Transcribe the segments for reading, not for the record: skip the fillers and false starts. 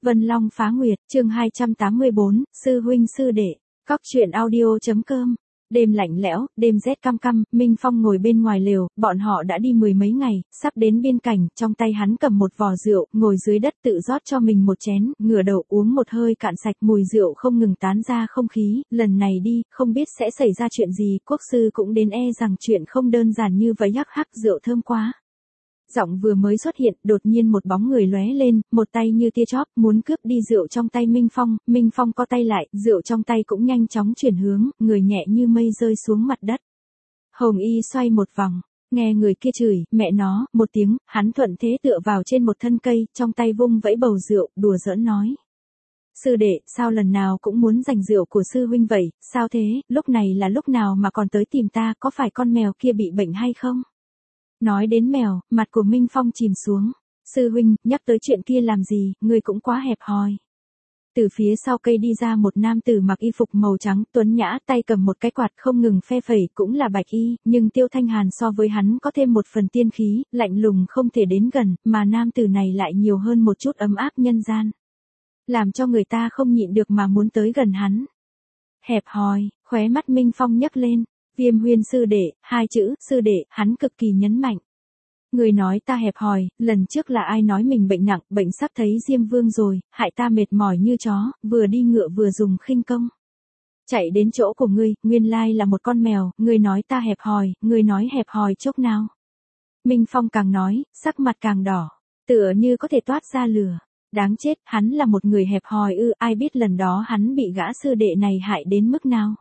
Vân Long phá nguyệt, chương 284, sư huynh sư đệ. Cóc truyện audio.com. Đêm lạnh lẽo, đêm rét căm căm, Minh Phong ngồi bên ngoài lều, bọn họ đã đi mười mấy ngày, sắp đến biên cảnh, trong tay hắn cầm một vò rượu, ngồi dưới đất tự rót cho mình một chén, ngửa đầu uống một hơi cạn sạch, mùi rượu không ngừng tán ra không khí, lần này đi, không biết sẽ xảy ra chuyện gì, quốc sư cũng đến rằng chuyện không đơn giản như vậy. Hắc hắc, rượu thơm quá. Giọng vừa mới xuất hiện, đột nhiên một bóng người lóe lên, một tay như tia chớp muốn cướp đi rượu trong tay Minh Phong co tay lại, rượu trong tay cũng nhanh chóng chuyển hướng, người nhẹ như mây rơi xuống mặt đất. Hồng Y xoay một vòng, nghe người kia chửi, mẹ nó, một tiếng, hắn thuận thế tựa vào trên một thân cây, trong tay vung vẫy bầu rượu, đùa giỡn nói. Sư đệ, sao lần nào cũng muốn giành rượu của sư huynh vậy, sao thế, lúc này là lúc nào mà còn tới tìm ta, có phải con mèo kia bị bệnh hay không? Nói đến mèo, mặt của Minh Phong chìm xuống. Sư huynh, nhắc tới chuyện kia làm gì, ngươi cũng quá hẹp hòi. Từ phía sau cây đi ra một nam tử mặc y phục màu trắng, tuấn nhã, tay cầm một cái quạt không ngừng phe phẩy, cũng là bạch y, nhưng Tiêu Thanh Hàn so với hắn có thêm một phần tiên khí, lạnh lùng không thể đến gần, mà nam tử này lại nhiều hơn một chút ấm áp nhân gian. Làm cho người ta không nhịn được mà muốn tới gần hắn. Hẹp hòi, khóe mắt Minh Phong nhấc lên. Viêm Huyên sư đệ, hai chữ, sư đệ, hắn cực kỳ nhấn mạnh. Người nói ta hẹp hòi, lần trước là ai nói mình bệnh nặng, bệnh sắp thấy Diêm Vương rồi, hại ta mệt mỏi như chó, vừa đi ngựa vừa dùng khinh công. Chạy đến chỗ của ngươi, nguyên lai là một con mèo, ngươi nói ta hẹp hòi, ngươi nói hẹp hòi chốc nào. Minh Phong càng nói, sắc mặt càng đỏ, tựa như có thể toát ra lửa. Đáng chết, hắn là một người hẹp hòi ư, ai biết lần đó hắn bị gã sư đệ này hại đến mức nào.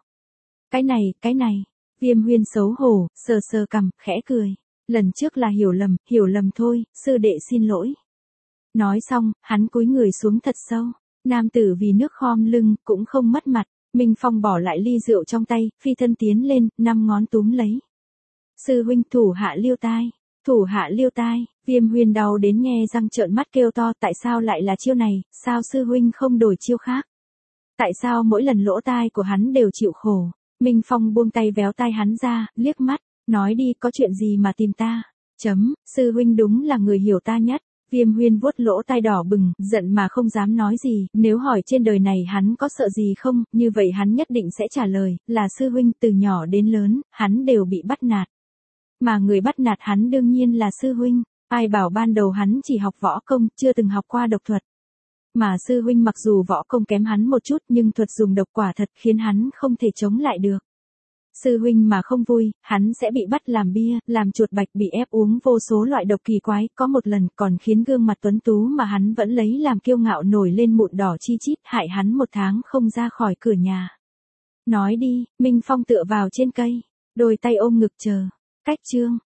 Cái này. Viêm Huyên xấu hổ, sờ sờ cằm, khẽ cười. Lần trước là hiểu lầm thôi, sư đệ xin lỗi. Nói xong, hắn cúi người xuống thật sâu. Nam tử vì nước khom lưng, cũng không mất mặt. Minh Phong bỏ lại ly rượu trong tay, phi thân tiến lên, 5 ngón túm lấy. Sư huynh, thủ hạ liêu tai. Viêm Huyên đau đến nghe răng trợn mắt kêu to, tại sao lại là chiêu này, sao sư huynh không đổi chiêu khác? Tại sao mỗi lần lỗ tai của hắn đều chịu khổ? Minh Phong buông tay véo tai hắn ra, liếc mắt, nói đi, có chuyện gì mà tìm ta? Sư huynh đúng là người hiểu ta nhất. Viêm Huyên vuốt lỗ tai đỏ bừng, giận mà không dám nói gì, nếu hỏi trên đời này hắn có sợ gì không, như vậy hắn nhất định sẽ trả lời, là sư huynh, từ nhỏ đến lớn, hắn đều bị bắt nạt. Mà người bắt nạt hắn đương nhiên là sư huynh, ai bảo ban đầu hắn chỉ học võ công, chưa từng học qua độc thuật. Mà sư huynh mặc dù võ công kém hắn một chút nhưng thuật dùng độc quả thật khiến hắn không thể chống lại được. Sư huynh mà không vui, hắn sẽ bị bắt làm bia, làm chuột bạch, bị ép uống vô số loại độc kỳ quái, có một lần còn khiến gương mặt tuấn tú mà hắn vẫn lấy làm kiêu ngạo nổi lên mụn đỏ chi chít, hại hắn 1 tháng không ra khỏi cửa nhà. Nói đi, Minh Phong tựa vào trên cây, đôi tay ôm ngực chờ. Cách chương.